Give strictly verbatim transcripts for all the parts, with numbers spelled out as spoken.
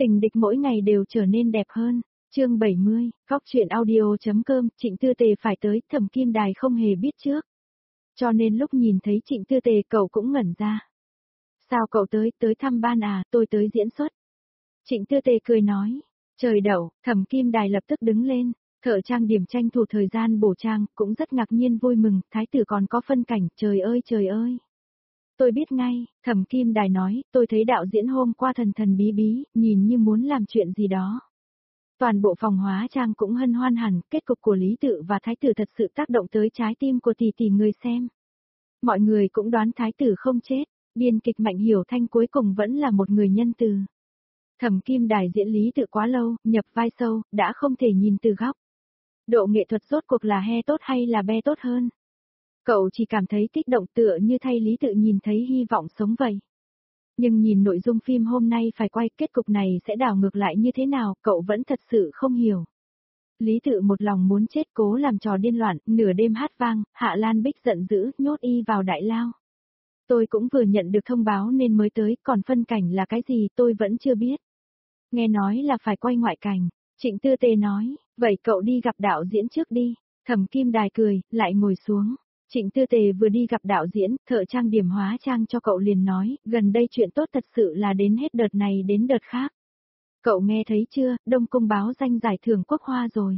Tình địch mỗi ngày đều trở nên đẹp hơn. Chương bảy mươi, Góc truyện audio.com, Trịnh Tư Tề phải tới, Thẩm Kim Đài không hề biết trước. Cho nên lúc nhìn thấy Trịnh Tư Tề cậu cũng ngẩn ra. Sao cậu tới, tới thăm ban à, tôi tới diễn xuất. Trịnh Tư Tề cười nói, trời đậu, Thẩm Kim Đài lập tức đứng lên, thợ trang điểm tranh thủ thời gian bổ trang, cũng rất ngạc nhiên vui mừng, thái tử còn có phân cảnh, trời ơi trời ơi. Tôi biết ngay, Thẩm Kim Đài nói, tôi thấy đạo diễn hôm qua thần thần bí bí, nhìn như muốn làm chuyện gì đó. Toàn bộ phòng hóa trang cũng hân hoan hẳn, kết cục của Lý Tự và Thái tử thật sự tác động tới trái tim của tỷ tỷ người xem. Mọi người cũng đoán Thái tử không chết, biên kịch Mạnh Hiểu Thanh cuối cùng vẫn là một người nhân từ. Thẩm Kim Đài diễn Lý Tự quá lâu, nhập vai sâu, đã không thể nhìn từ góc. Độ nghệ thuật rốt cuộc là he tốt hay là be tốt hơn? Cậu chỉ cảm thấy kích động tựa như thay Lý Tự nhìn thấy hy vọng sống vậy. Nhưng nhìn nội dung phim hôm nay phải quay, kết cục này sẽ đảo ngược lại như thế nào, cậu vẫn thật sự không hiểu. Lý Tự một lòng muốn chết, cố làm trò điên loạn, nửa đêm hát vang, Hạ Lan Bích giận dữ, nhốt y vào đại lao. Tôi cũng vừa nhận được thông báo nên mới tới, còn phân cảnh là cái gì tôi vẫn chưa biết. Nghe nói là phải quay ngoại cảnh, Trịnh Tư Tề nói, vậy cậu đi gặp đạo diễn trước đi. Thẩm Kim Đài cười, lại ngồi xuống. Trịnh Tư Tề vừa đi gặp đạo diễn, thợ trang điểm hóa trang cho cậu liền nói, gần đây chuyện tốt thật sự là đến hết đợt này đến đợt khác. Cậu nghe thấy chưa, Đông Cung báo danh giải thưởng quốc hoa rồi.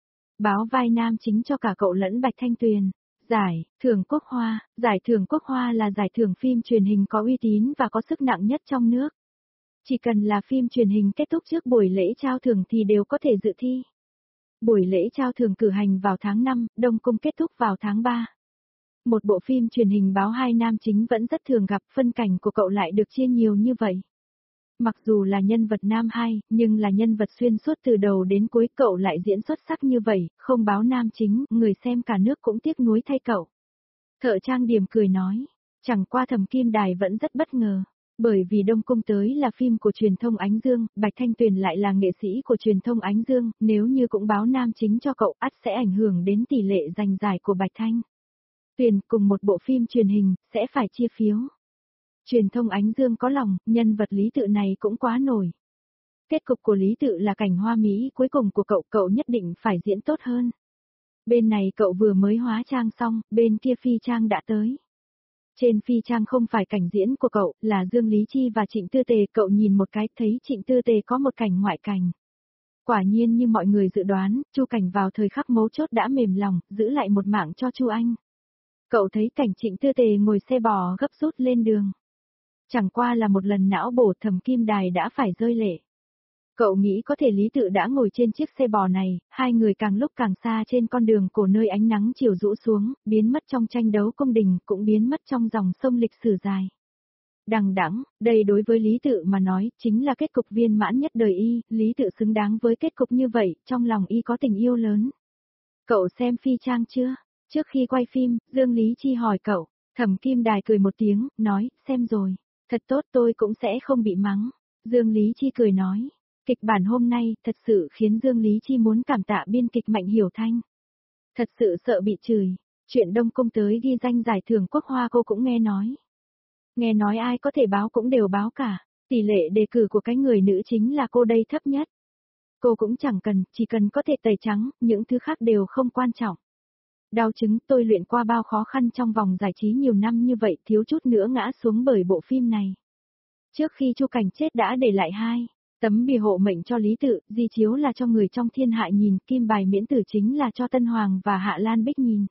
Báo vai nam chính cho cả cậu lẫn Bạch Thanh Tuyền. Giải, thưởng quốc hoa, giải thưởng quốc hoa là giải thưởng phim truyền hình có uy tín và có sức nặng nhất trong nước. Chỉ cần là phim truyền hình kết thúc trước buổi lễ trao thưởng thì đều có thể dự thi. Buổi lễ trao thưởng cử hành vào tháng năm, Đông Cung kết thúc vào tháng ba. Một bộ phim truyền hình báo hai nam chính vẫn rất thường gặp, phân cảnh của cậu lại được chia nhiều như vậy. Mặc dù là nhân vật nam hai, nhưng là nhân vật xuyên suốt từ đầu đến cuối, cậu lại diễn xuất sắc như vậy, không báo nam chính, người xem cả nước cũng tiếc nuối thay cậu. Thợ trang điểm cười nói, chẳng qua Thẩm Kim Đài vẫn rất bất ngờ. Bởi vì Đông Cung tới là phim của truyền thông Ánh Dương, Bạch Thanh Tuyền lại là nghệ sĩ của truyền thông Ánh Dương, nếu như cũng báo nam chính cho cậu, ắt sẽ ảnh hưởng đến tỷ lệ giành giải của Bạch Thanh Tuyền cùng một bộ phim truyền hình, sẽ phải chia phiếu. Truyền thông Ánh Dương có lòng, nhân vật Lý Tự này cũng quá nổi. Kết cục của Lý Tự là cảnh hoa mỹ cuối cùng của cậu, cậu nhất định phải diễn tốt hơn. Bên này cậu vừa mới hóa trang xong, bên kia phi trang đã tới. Trên phi trang không phải cảnh diễn của cậu, là Dương Lý Chi và Trịnh Tư Tề, cậu nhìn một cái thấy Trịnh Tư Tề có một cảnh ngoại cảnh. Quả nhiên như mọi người dự đoán, Chu Cảnh vào thời khắc mấu chốt đã mềm lòng, giữ lại một mạng cho Chu Anh. Cậu thấy cảnh Trịnh Tư Tề ngồi xe bò gấp rút lên đường. Chẳng qua là một lần não bổ, Thẩm Kim Đài đã phải rơi lệ. Cậu nghĩ có thể Lý Tự đã ngồi trên chiếc xe bò này, hai người càng lúc càng xa trên con đường cổ nơi ánh nắng chiều rũ xuống, biến mất trong tranh đấu cung đình, cũng biến mất trong dòng sông lịch sử dài. Đằng đẵng, đây đối với Lý Tự mà nói, chính là kết cục viên mãn nhất đời y, Lý Tự xứng đáng với kết cục như vậy, trong lòng y có tình yêu lớn. Cậu xem phi trang chưa? Trước khi quay phim, Dương Lý Chi hỏi cậu, Thẩm Kim Đài cười một tiếng, nói, xem rồi, thật tốt, tôi cũng sẽ không bị mắng. Dương Lý Chi cười nói, kịch bản hôm nay thật sự khiến Dương Lý Chi muốn cảm tạ biên kịch Mạnh Hiểu Thanh. Thật sự sợ bị chửi, chuyện Đông Cung tới ghi danh giải thưởng quốc hoa cô cũng nghe nói. Nghe nói ai có thể báo cũng đều báo cả, tỷ lệ đề cử của cái người nữ chính là cô đây thấp nhất. Cô cũng chẳng cần, chỉ cần có thể tẩy trắng, những thứ khác đều không quan trọng. Đau chứng, tôi luyện qua bao khó khăn trong vòng giải trí nhiều năm như vậy, thiếu chút nữa ngã xuống bởi bộ phim này. Trước khi Chu Cảnh chết đã để lại hai tấm bìa hộ mệnh cho Lý Tự, di chiếu là cho người trong thiên hạ nhìn, kim bài miễn tử chính là cho Tân Hoàng và Hạ Lan Bích nhìn.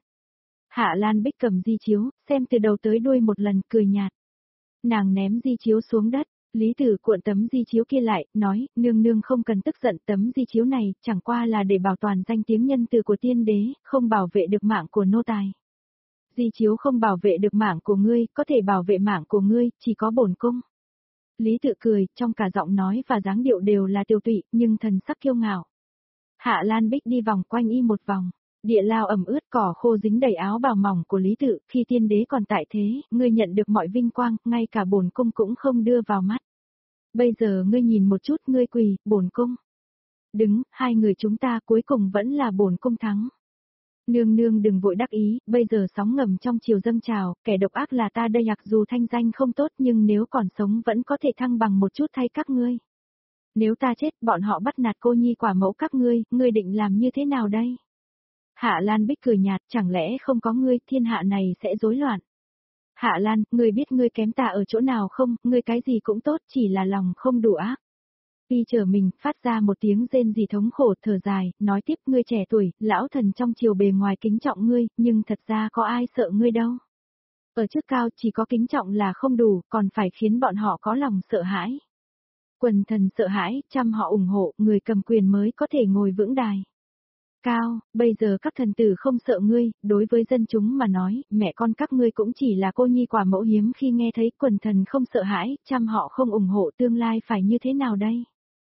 Hạ Lan Bích cầm di chiếu, xem từ đầu tới đuôi một lần, cười nhạt. Nàng ném di chiếu xuống đất, Lý Tự cuộn tấm di chiếu kia lại, nói, nương nương không cần tức giận, tấm di chiếu này, chẳng qua là để bảo toàn danh tiếng nhân từ của tiên đế, không bảo vệ được mạng của nô tài. Di chiếu không bảo vệ được mạng của ngươi, có thể bảo vệ mạng của ngươi, chỉ có bổn cung. Lý Tự cười, trong cả giọng nói và dáng điệu đều là tiêu tụy, nhưng thần sắc kiêu ngạo. Hạ Lan Bích đi vòng quanh y một vòng, địa lao ẩm ướt, cỏ khô dính đầy áo bào mỏng của Lý Tự, khi tiên đế còn tại thế, ngươi nhận được mọi vinh quang, ngay cả bổn cung cũng không đưa vào mắt. Bây giờ ngươi nhìn một chút, ngươi quỳ, bổn cung. Đứng, hai người chúng ta cuối cùng vẫn là bổn cung thắng. Nương nương đừng vội đắc ý, bây giờ sóng ngầm trong chiều dâng trào, kẻ độc ác là ta đây, mặc dù thanh danh không tốt nhưng nếu còn sống vẫn có thể thăng bằng một chút thay các ngươi. Nếu ta chết, bọn họ bắt nạt cô nhi quả mẫu các ngươi, ngươi định làm như thế nào đây? Hạ Lan Bích cười nhạt, chẳng lẽ không có ngươi, thiên hạ này sẽ rối loạn. Hạ Lan, ngươi biết ngươi kém ta ở chỗ nào không, ngươi cái gì cũng tốt, chỉ là lòng không đủ ác. Y trở mình, phát ra một tiếng rên rỉ thống khổ, thở dài, nói tiếp, ngươi trẻ tuổi, lão thần trong triều bề ngoài kính trọng ngươi, nhưng thật ra có ai sợ ngươi đâu. Ở chức cao chỉ có kính trọng là không đủ, còn phải khiến bọn họ có lòng sợ hãi. Quần thần sợ hãi, trăm họ ủng hộ, người cầm quyền mới có thể ngồi vững đài. Cao, bây giờ các thần tử không sợ ngươi, đối với dân chúng mà nói, mẹ con các ngươi cũng chỉ là cô nhi quả mẫu, hiếm khi nghe thấy quần thần không sợ hãi, trăm họ không ủng hộ, tương lai phải như thế nào đây?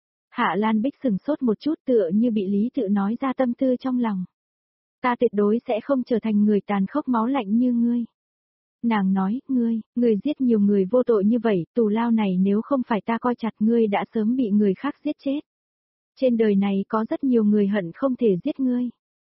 Hạ Lan Bích sừng sốt một chút, tựa như bị Lý Tự nói ra tâm tư trong lòng. Ta tuyệt đối sẽ không trở thành người tàn khốc máu lạnh như ngươi. Nàng nói, ngươi, ngươi giết nhiều người vô tội như vậy, tù lao này nếu không phải ta coi chặt ngươi đã sớm bị người khác giết chết. Trên đời này có rất nhiều người hận không thể giết ngươi.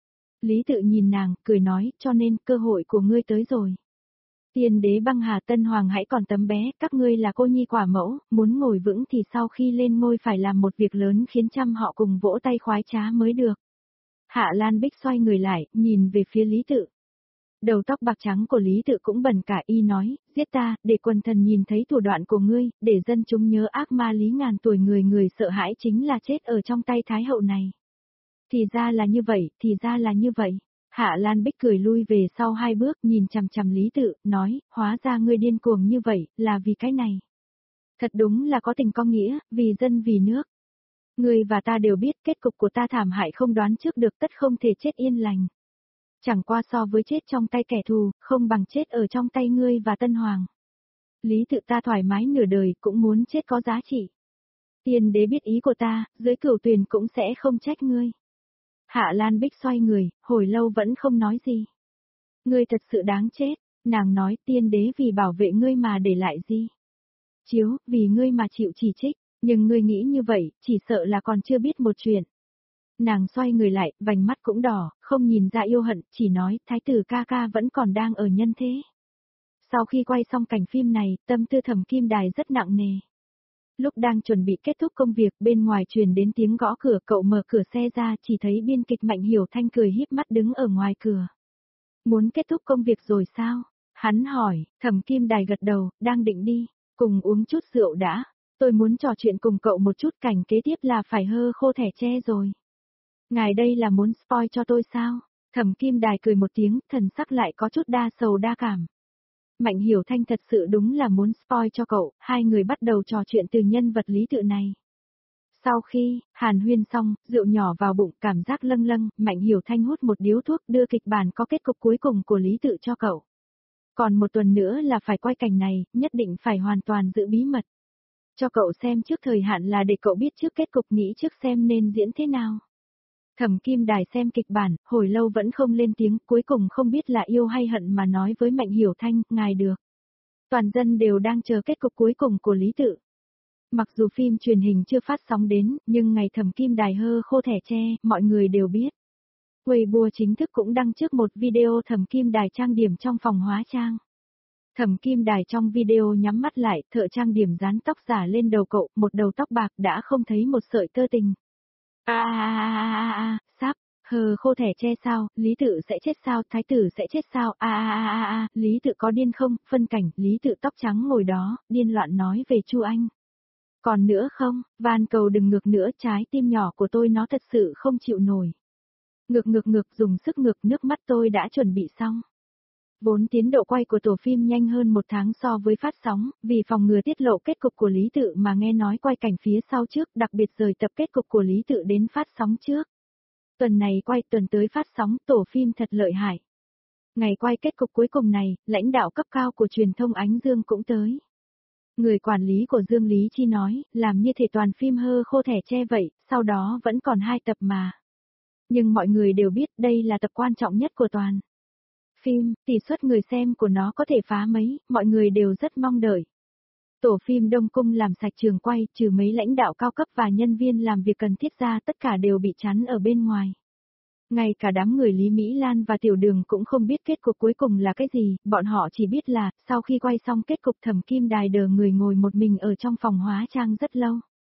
Lý Tự nhìn nàng, cười nói, cho nên cơ hội của ngươi tới rồi. Tiên đế băng hà Tân Hoàng hãy còn tấm bé, các ngươi là cô nhi quả mẫu, muốn ngồi vững thì sau khi lên ngôi phải làm một việc lớn khiến trăm họ cùng vỗ tay khoái trá mới được. Hạ Lan Bích xoay người lại, nhìn về phía Lý Tự. Đầu tóc bạc trắng của Lý Tự cũng bần cả, y nói, giết ta, để quần thần nhìn thấy thủ đoạn của ngươi, để dân chúng nhớ ác ma Lý ngàn tuổi người người sợ hãi chính là chết ở trong tay Thái hậu này. Thì ra là như vậy, thì ra là như vậy. Hạ Lan Bích cười lui về sau hai bước, nhìn chằm chằm Lý Tự, nói, hóa ra ngươi điên cuồng như vậy, là vì cái này. Thật đúng là có tình có nghĩa, vì dân vì nước. Ngươi và ta đều biết kết cục của ta thảm hại không đoán trước được, tất không thể chết yên lành. Chẳng qua so với chết trong tay kẻ thù, không bằng chết ở trong tay ngươi và Tân Hoàng. Lý Tự ta thoải mái nửa đời, cũng muốn chết có giá trị. Tiên đế biết ý của ta, dưới cửu tuyền cũng sẽ không trách ngươi. Hạ Lan Bích xoay người, hồi lâu vẫn không nói gì. Ngươi thật sự đáng chết, nàng nói, tiên đế vì bảo vệ ngươi mà để lại gì. Chiếu, vì ngươi mà chịu chỉ trích, nhưng ngươi nghĩ như vậy, chỉ sợ là còn chưa biết một chuyện. Nàng xoay người lại, vành mắt cũng đỏ, không nhìn ra yêu hận, chỉ nói, thái tử ca ca vẫn còn đang ở nhân thế. Sau khi quay xong cảnh phim này, tâm tư Thẩm Kim Đài rất nặng nề. Lúc đang chuẩn bị kết thúc công việc, bên ngoài truyền đến tiếng gõ cửa, cậu mở cửa xe ra, chỉ thấy biên kịch Mạnh Hiểu Thanh cười híp mắt đứng ở ngoài cửa. Muốn kết thúc công việc rồi sao? Hắn hỏi, Thẩm Kim Đài gật đầu, đang định đi, cùng uống chút rượu đã. Tôi muốn trò chuyện cùng cậu một chút, cảnh kế tiếp là phải hơ khô thẻ tre rồi. Ngài đây là muốn spoil cho tôi sao? Thẩm Kim Đài cười một tiếng, thần sắc lại có chút đa sầu đa cảm. Mạnh Hiểu Thanh thật sự đúng là muốn spoil cho cậu, hai người bắt đầu trò chuyện từ nhân vật Lý Tự này. Sau khi, hàn huyên xong, rượu nhỏ vào bụng, cảm giác lâng lâng, Mạnh Hiểu Thanh hút một điếu thuốc đưa kịch bản có kết cục cuối cùng của Lý Tự cho cậu. Còn một tuần nữa là phải quay cảnh này, nhất định phải hoàn toàn giữ bí mật. Cho cậu xem trước thời hạn là để cậu biết trước kết cục, nghĩ trước xem nên diễn thế nào. Thẩm Kim Đài xem kịch bản, hồi lâu vẫn không lên tiếng, cuối cùng không biết là yêu hay hận mà nói với Mạnh Hiểu Thanh, ngài được. Toàn dân đều đang chờ kết cục cuối cùng của Lý Tự. Mặc dù phim truyền hình chưa phát sóng đến, nhưng ngày Thẩm Kim Đài hơ khô thẻ tre, mọi người đều biết. Weibo chính thức cũng đăng trước một video Thẩm Kim Đài trang điểm trong phòng hóa trang. Thẩm Kim Đài trong video nhắm mắt lại, thợ trang điểm dán tóc giả lên đầu cậu, một đầu tóc bạc đã không thấy một sợi tơ tình. A a a a a, sắp, hờ khô thẻ che sao, Lý Tự sẽ chết sao, thái tử sẽ chết sao, a a a a a, Lý Tự có điên không, phân cảnh, Lý Tự tóc trắng ngồi đó, điên loạn nói về Chu Anh. Còn nữa không, van cầu đừng ngược nữa, trái tim nhỏ của tôi nó thật sự không chịu nổi. Ngược ngược ngược, dùng sức ngược, nước mắt tôi đã chuẩn bị xong. Vốn tiến độ quay của tổ phim nhanh hơn một tháng so với phát sóng, vì phòng ngừa tiết lộ kết cục của Lý Tự mà nghe nói quay cảnh phía sau trước, đặc biệt rời tập kết cục của Lý Tự đến phát sóng trước. Tuần này quay, tuần tới phát sóng, tổ phim thật lợi hại. Ngày quay kết cục cuối cùng này, lãnh đạo cấp cao của truyền thông Ánh Dương cũng tới. Người quản lý của Dương Lý Chi nói, làm như thể toàn phim hơ khô thẻ tre vậy, sau đó vẫn còn hai tập mà. Nhưng mọi người đều biết đây là tập quan trọng nhất của toàn phim, tỷ suất người xem của nó có thể phá mấy, mọi người đều rất mong đợi. Tổ phim Đông Cung làm sạch trường quay, trừ mấy lãnh đạo cao cấp và nhân viên làm việc cần thiết ra, tất cả đều bị chắn ở bên ngoài. Ngay cả đám người Lý Mỹ Lan và Tiểu Đường cũng không biết kết cục cuối cùng là cái gì, bọn họ chỉ biết là, sau khi quay xong kết cục Thẩm Kim Đài đờ người ngồi một mình ở trong phòng hóa trang rất lâu.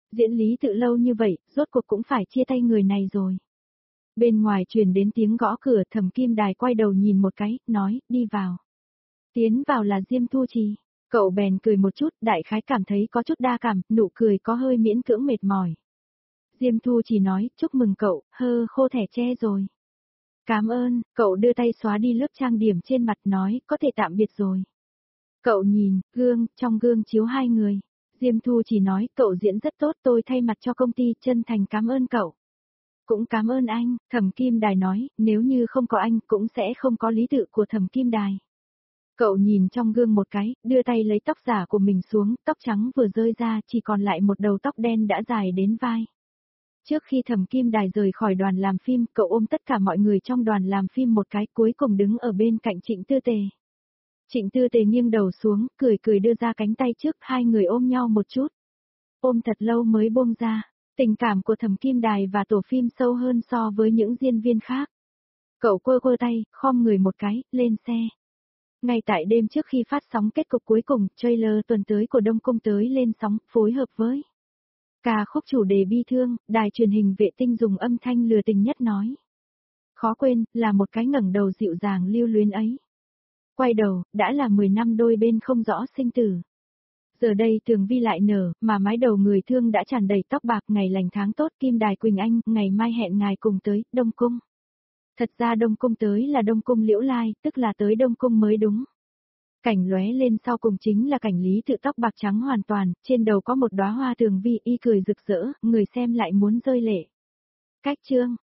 Diễn lý tự lâu như vậy, rốt cuộc cũng phải chia tay người này rồi. Bên ngoài truyền đến tiếng gõ cửa, Thẩm Kim Đài quay đầu nhìn một cái, nói, đi vào. Tiến vào là Diêm Thu Trì. Cậu bèn cười một chút, đại khái cảm thấy có chút đa cảm, nụ cười có hơi miễn cưỡng mệt mỏi. Diêm Thu Trì nói, chúc mừng cậu, hơ khô thẻ tre rồi. Cảm ơn, cậu đưa tay xóa đi lớp trang điểm trên mặt nói, có thể tạm biệt rồi. Cậu nhìn, gương, trong gương chiếu hai người. Diêm Thu Trì nói, cậu diễn rất tốt, tôi thay mặt cho công ty, chân thành cảm ơn cậu. Cũng cảm ơn anh, Thẩm Kim Đài nói, nếu như không có anh cũng sẽ không có lý tự của Thẩm Kim Đài. Cậu nhìn trong gương một cái, đưa tay lấy tóc giả của mình xuống, tóc trắng vừa rơi ra chỉ còn lại một đầu tóc đen đã dài đến vai. Trước khi Thẩm Kim Đài rời khỏi đoàn làm phim, cậu ôm tất cả mọi người trong đoàn làm phim một cái, cuối cùng đứng ở bên cạnh Trịnh Tư Tề. Trịnh Tư Tề nghiêng đầu xuống, cười cười đưa ra cánh tay trước, hai người ôm nhau một chút. Ôm thật lâu mới buông ra, tình cảm của Thẩm Kim Đài và tổ phim sâu hơn so với những diễn viên khác. Cậu quơ quơ tay, khom người một cái, lên xe. Ngay tại đêm trước khi phát sóng kết cục cuối cùng, trailer tuần tới của Đông Cung tới lên sóng, phối hợp với ca khúc chủ đề bi thương, đài truyền hình vệ tinh dùng âm thanh lừa tình nhất nói. Khó quên, là một cái ngẩng đầu dịu dàng lưu luyến ấy. Quay đầu, đã là mười năm đôi bên không rõ sinh tử. Giờ đây Tường Vi lại nở, mà mái đầu người thương đã tràn đầy tóc bạc, ngày lành tháng tốt, Kim Đài Quỳnh Anh, ngày mai hẹn ngài cùng tới, Đông Cung. Thật ra Đông Cung tới là Đông Cung Liễu Lai, tức là tới Đông Cung mới đúng. Cảnh lóe lên sau cùng chính là cảnh Lý Tự tóc bạc trắng hoàn toàn, trên đầu có một đóa hoa Tường Vi y cười rực rỡ, người xem lại muốn rơi lệ. Cách chương